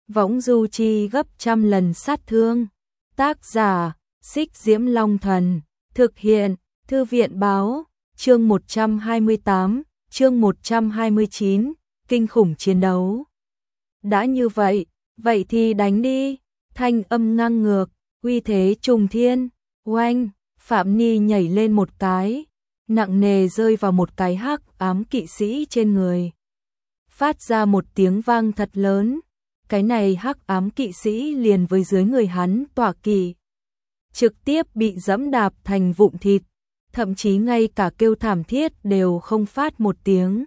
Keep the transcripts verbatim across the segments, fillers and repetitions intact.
võng du chi gấp trăm lần sát thương. Tác giả, Xích Diễm Long Thần, thực hiện, Thư viện báo, chương một trăm hai mươi tám, chương một trăm hai mươi chín, kinh khủng chiến đấu. Đã như vậy, vậy thì đánh đi, thanh âm ngang ngược, uy thế trùng thiên, oanh, Phạm Ni nhảy lên một cái, nặng nề rơi vào một cái hắc ám kỵ sĩ trên người. Phát ra một tiếng vang thật lớn, cái này hắc ám kỵ sĩ liền với dưới người hắn tọa kỵ, trực tiếp bị dẫm đạp thành vụn thịt, thậm chí ngay cả kêu thảm thiết đều không phát một tiếng.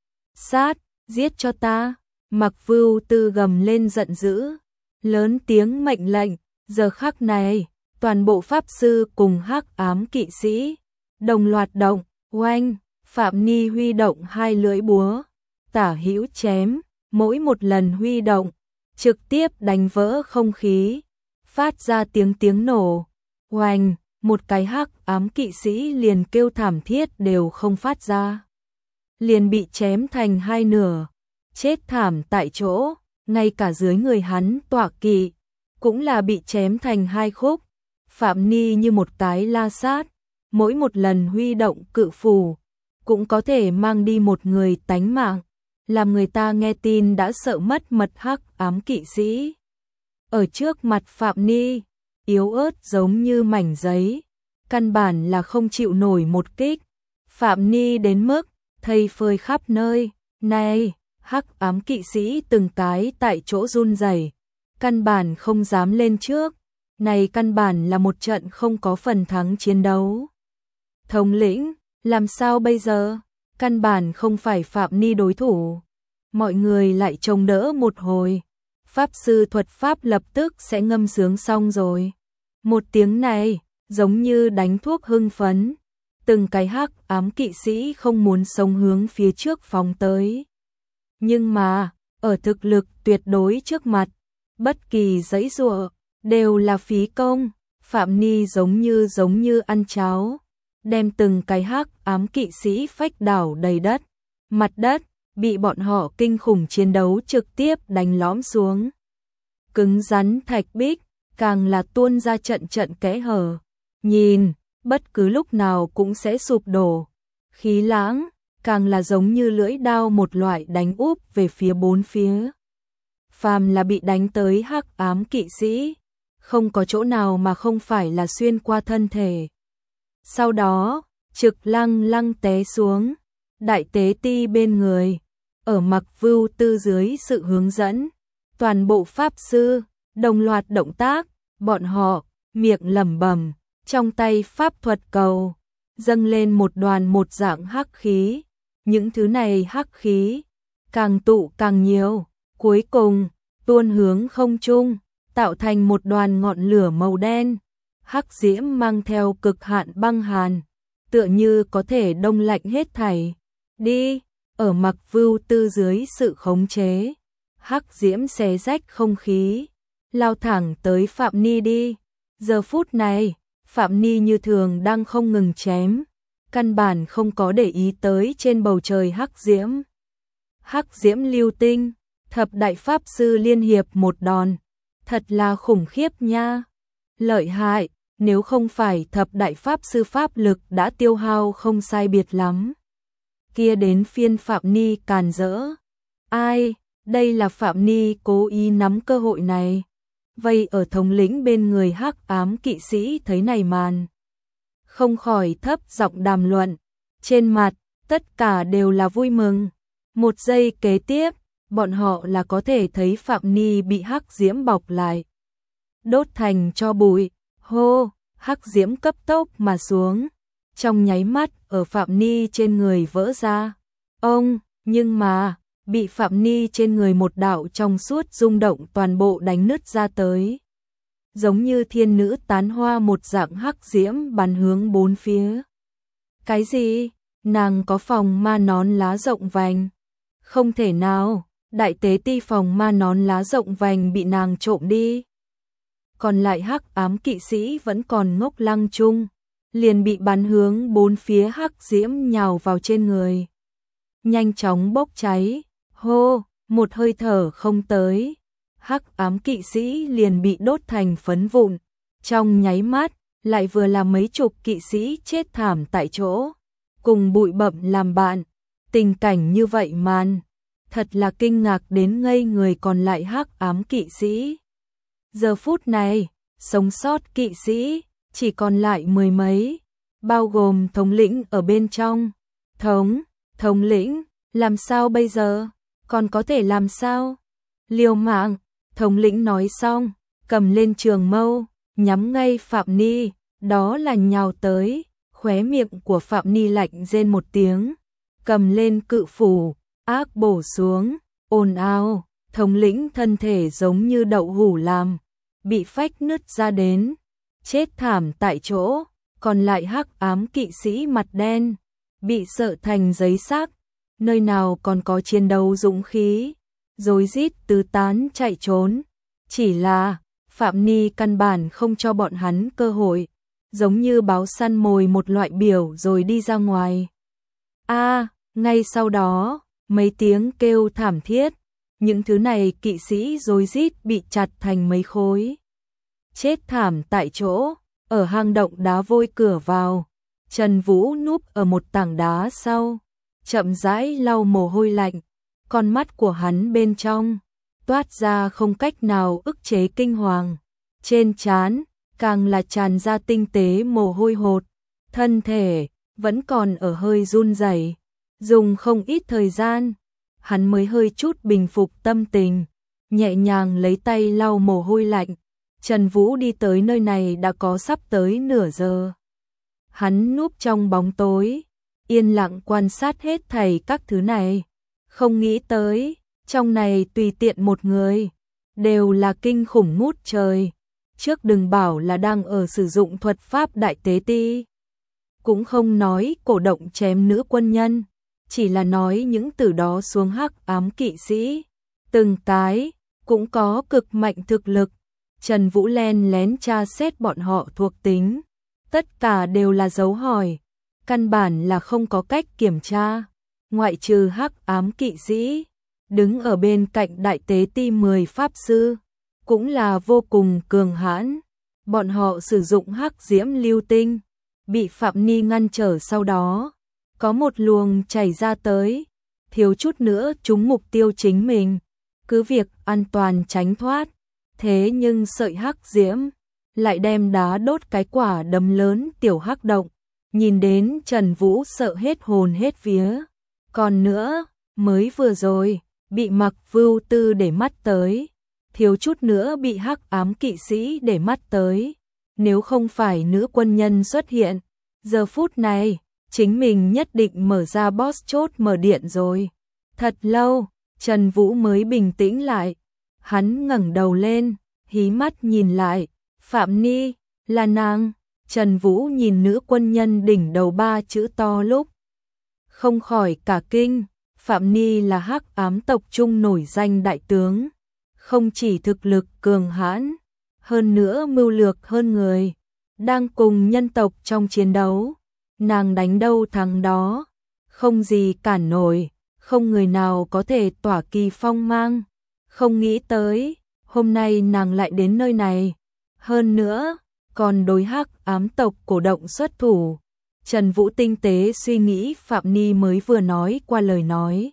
Sát, giết cho ta, Mặc Vưu Tư gầm lên giận dữ, lớn tiếng mệnh lệnh, giờ khắc này, toàn bộ pháp sư cùng hắc ám kỵ sĩ đồng loạt động, oanh, Phạm Ni huy động hai lưỡi búa, tả hữu chém, mỗi một lần huy động, trực tiếp đánh vỡ không khí, phát ra tiếng tiếng nổ, oanh, một cái hắc ám kỵ sĩ liền kêu thảm thiết đều không phát ra, liền bị chém thành hai nửa, chết thảm tại chỗ, ngay cả dưới người hắn tọa kỵ cũng là bị chém thành hai khúc. Phạm Ni như một cái la sát, mỗi một lần huy động cự phù cũng có thể mang đi một người tánh mạng, làm người ta nghe tin đã sợ mất mật hắc ám kỵ sĩ. Ở trước mặt Phạm Ni, yếu ớt giống như mảnh giấy, căn bản là không chịu nổi một kích. Phạm Ni đến mức thây phơi khắp nơi, này, hắc ám kỵ sĩ từng cái tại chỗ run rẩy, căn bản không dám lên trước. Này căn bản là một trận không có phần thắng chiến đấu. Thống lĩnh, làm sao bây giờ? Căn bản không phải Phạm Ni đối thủ. Mọi người lại trông đỡ một hồi. Pháp sư thuật pháp lập tức sẽ ngâm sướng xong rồi. Một tiếng này, giống như đánh thuốc hưng phấn. Từng cái hắc ám kỵ sĩ không muốn sống hướng phía trước phóng tới. Nhưng mà, ở thực lực tuyệt đối trước mặt, bất kỳ giãy giụa đều là phí công. Phạm Ni giống như giống như ăn cháo, đem từng cái hắc ám kỵ sĩ phách đảo đầy đất, mặt đất bị bọn họ kinh khủng chiến đấu trực tiếp đánh lõm xuống. Cứng rắn thạch bích càng là tuôn ra trận trận kẽ hở, nhìn bất cứ lúc nào cũng sẽ sụp đổ. Khí lãng càng là giống như lưỡi đao một loại đánh úp về phía bốn phía. Phàm là bị đánh tới hắc ám kỵ sĩ, không có chỗ nào mà không phải là xuyên qua thân thể. Sau đó, trực lăng lăng té xuống, đại tế ti bên người, ở Mặc Vưu Tư dưới sự hướng dẫn, toàn bộ pháp sư đồng loạt động tác, bọn họ miệng lẩm bẩm, trong tay pháp thuật cầu dâng lên một đoàn một dạng hắc khí, những thứ này hắc khí càng tụ càng nhiều, cuối cùng tuôn hướng không trung, tạo thành một đoàn ngọn lửa màu đen, hắc diễm mang theo cực hạn băng hàn, tựa như có thể đông lạnh hết thảy. Đi, ở Mặc Vưu Tư dưới sự khống chế, hắc diễm xé rách không khí, lao thẳng tới Phạm Ni đi. Giờ phút này, Phạm Ni như thường đang không ngừng chém, căn bản không có để ý tới trên bầu trời hắc diễm. Hắc diễm lưu tinh, thập đại pháp sư liên hiệp một đòn, thật là khủng khiếp nha. Lợi hại, nếu không phải thập đại pháp sư pháp lực đã tiêu hao không sai biệt lắm. Kia đến phiên Phạm Ni càn rỡ. Ai, đây là Phạm Ni cố ý nắm cơ hội này. Vây ở thống lĩnh bên người hắc ám kỵ sĩ thấy này màn, không khỏi thấp giọng đàm luận, trên mặt tất cả đều là vui mừng. Một giây kế tiếp, bọn họ là có thể thấy Phạm Ni bị hắc diễm bọc lại, đốt thành tro bụi. Hô, hắc diễm cấp tốc mà xuống, trong nháy mắt ở Phạm Ni trên người vỡ ra. Ông, nhưng mà bị Phạm Ni trên người một đạo trong suốt rung động toàn bộ đánh nứt ra tới, giống như thiên nữ tán hoa một dạng hắc diễm bắn hướng bốn phía. Cái gì? Nàng có phòng ma nón lá rộng vành? Không thể nào, đại tế ti phòng ma nón lá rộng vành bị nàng trộm đi. Còn lại hắc ám kỵ sĩ vẫn còn ngốc lăng chung, liền bị bắn hướng bốn phía hắc diễm nhào vào trên người, nhanh chóng bốc cháy. Hô, một hơi thở không tới, hắc ám kỵ sĩ liền bị đốt thành phấn vụn, trong nháy mắt, lại vừa là mấy chục kỵ sĩ chết thảm tại chỗ, cùng bụi bặm làm bạn. Tình cảnh như vậy màn, thật là kinh ngạc đến ngây người còn lại hắc ám kỵ sĩ. Giờ phút này, sống sót kỵ sĩ, chỉ còn lại mười mấy, bao gồm thống lĩnh ở bên trong. Thống, thống lĩnh, làm sao bây giờ? Còn có thể làm sao? Liều mạng, thống lĩnh nói xong, cầm lên trường mâu, nhắm ngay Phạm Ni, đó là nhào tới, khóe miệng của Phạm Ni lạnh rên một tiếng, cầm lên cự phủ, ác bổ xuống, ồn ào, thống lĩnh thân thể giống như đậu hũ làm, bị phách nứt ra đến, chết thảm tại chỗ, còn lại hắc ám kỵ sĩ mặt đen, bị sợ thành giấy xác, nơi nào còn có chiến đấu dũng khí, rối rít tứ tán chạy trốn, chỉ là Phạm Ni căn bản không cho bọn hắn cơ hội, giống như báo săn mồi một loại biểu rồi đi ra ngoài. A, à, ngay sau đó, mấy tiếng kêu thảm thiết, những thứ này kỵ sĩ rối rít bị chặt thành mấy khối. Chết thảm tại chỗ, ở hang động đá vôi cửa vào, Trần Vũ núp ở một tảng đá sau, chậm rãi lau mồ hôi lạnh, con mắt của hắn bên trong toát ra không cách nào ức chế kinh hoàng, trên trán càng là tràn ra tinh tế mồ hôi hột, thân thể vẫn còn ở hơi run rẩy, dùng không ít thời gian, hắn mới hơi chút bình phục tâm tình, nhẹ nhàng lấy tay lau mồ hôi lạnh. Trần Vũ đi tới nơi này đã có sắp tới nửa giờ. Hắn núp trong bóng tối, yên lặng quan sát hết thảy các thứ này, không nghĩ tới, trong này tùy tiện một người, đều là kinh khủng ngút trời. Trước đừng bảo là đang ở sử dụng thuật pháp đại tế ti, cũng không nói cổ động chém nữ quân nhân, chỉ là nói những từ đó xuống hắc ám kỵ sĩ, từng cái cũng có cực mạnh thực lực. Trần Vũ len lén tra xét bọn họ thuộc tính, tất cả đều là dấu hỏi, căn bản là không có cách kiểm tra, ngoại trừ hắc ám kỵ sĩ, đứng ở bên cạnh đại tế ti mười pháp sư, cũng là vô cùng cường hãn. Bọn họ sử dụng hắc diễm lưu tinh, bị Phạm Ni ngăn trở, sau đó có một luồng chảy ra tới, thiếu chút nữa trúng mục tiêu chính mình, cứ việc an toàn tránh thoát. Thế nhưng sợi hắc diễm lại đem đá đốt cái quả đấm lớn tiểu hắc động, nhìn đến Trần Vũ sợ hết hồn hết vía. Còn nữa, mới vừa rồi, bị Mặc Vưu Tư để mắt tới, thiếu chút nữa bị hắc ám kỵ sĩ để mắt tới. Nếu không phải nữ quân nhân xuất hiện, giờ phút này, chính mình nhất định mở ra boss chốt mở điện rồi. Thật lâu, Trần Vũ mới bình tĩnh lại. Hắn ngẩng đầu lên, hí mắt nhìn lại, Phạm Ni, là nàng. Trần Vũ nhìn nữ quân nhân đỉnh đầu ba chữ to lúc, không khỏi cả kinh. Phạm Ni là hắc ám tộc trung nổi danh đại tướng, không chỉ thực lực cường hãn, hơn nữa mưu lược hơn người, đang cùng nhân tộc trong chiến đấu, nàng đánh đâu thắng đó, không gì cản nổi, không người nào có thể tỏa kỳ phong mang. Không nghĩ tới, hôm nay nàng lại đến nơi này, hơn nữa, còn đối hắc ám tộc cổ động xuất thủ. Trần Vũ tinh tế suy nghĩ Phạm Ni mới vừa nói qua lời nói,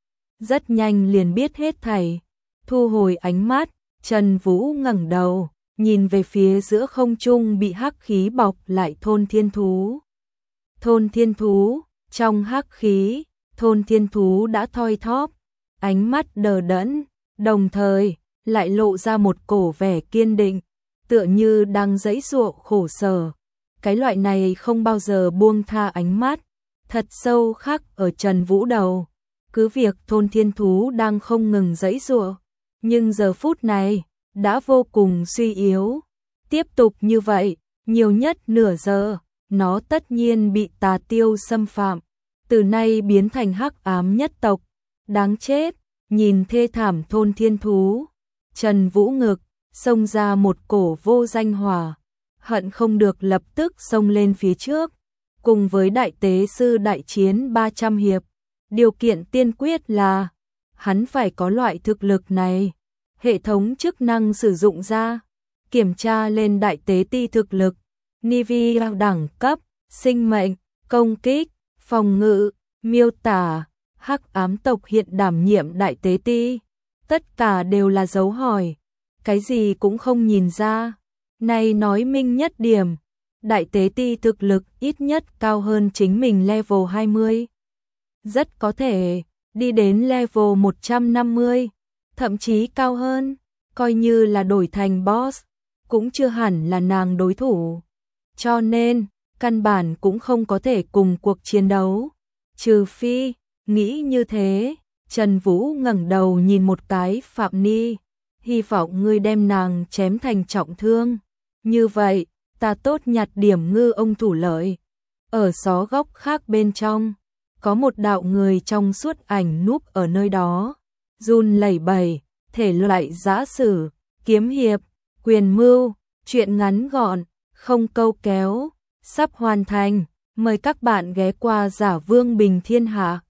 rất nhanh liền biết hết thảy. Thu hồi ánh mắt, Trần Vũ ngẩng đầu, nhìn về phía giữa không trung bị hắc khí bọc lại thôn thiên thú. Thôn thiên thú, trong hắc khí, thôn thiên thú đã thoi thóp, ánh mắt đờ đẫn, đồng thời lại lộ ra một cổ vẻ kiên định, tựa như đang giãy giụa khổ sở. Cái loại này không bao giờ buông tha ánh mắt, thật sâu khắc ở Trần Vũ đầu. Cứ việc thôn thiên thú đang không ngừng giãy giụa, nhưng giờ phút này đã vô cùng suy yếu. Tiếp tục như vậy, nhiều nhất nửa giờ, nó tất nhiên bị tà tiêu xâm phạm, từ nay biến thành hắc ám nhất tộc. Đáng chết, nhìn thê thảm thôn thiên thú, Trần Vũ ngực xông ra một cổ vô danh hỏa, hận không được lập tức xông lên phía trước, cùng với đại tế sư đại chiến ba trăm hiệp. Điều kiện tiên quyết là hắn phải có loại thực lực này. hệ thống chức năng sử dụng ra, kiểm tra lên đại tế ti thực lực, Nvidia đẳng cấp, sinh mệnh, công kích, phòng ngự, miêu tả, hắc ám tộc hiện đảm nhiệm đại tế ti. Tất cả đều là dấu hỏi, cái gì cũng không nhìn ra. Này nói minh nhất điểm, đại tế ti thực lực ít nhất cao hơn chính mình level hai mươi. Rất có thể đi đến level một trăm năm mươi, thậm chí cao hơn, coi như là đổi thành boss, cũng chưa hẳn là nàng đối thủ. Cho nên, căn bản cũng không có thể cùng cuộc chiến đấu. Trừ phi, nghĩ như thế, Trần Vũ ngẩng đầu nhìn một cái Phạm Ni, hy vọng ngươi đem nàng chém thành trọng thương. Như vậy, ta tốt nhặt điểm ngư ông thủ lợi. Ở xó góc khác bên trong, có một đạo người trong suốt ảnh núp ở nơi đó, run lẩy bẩy, thể loại giã sử, kiếm hiệp, quyền mưu, chuyện ngắn gọn, không câu kéo, sắp hoàn thành, mời các bạn ghé qua Giả Vương Bình Thiên Hạ.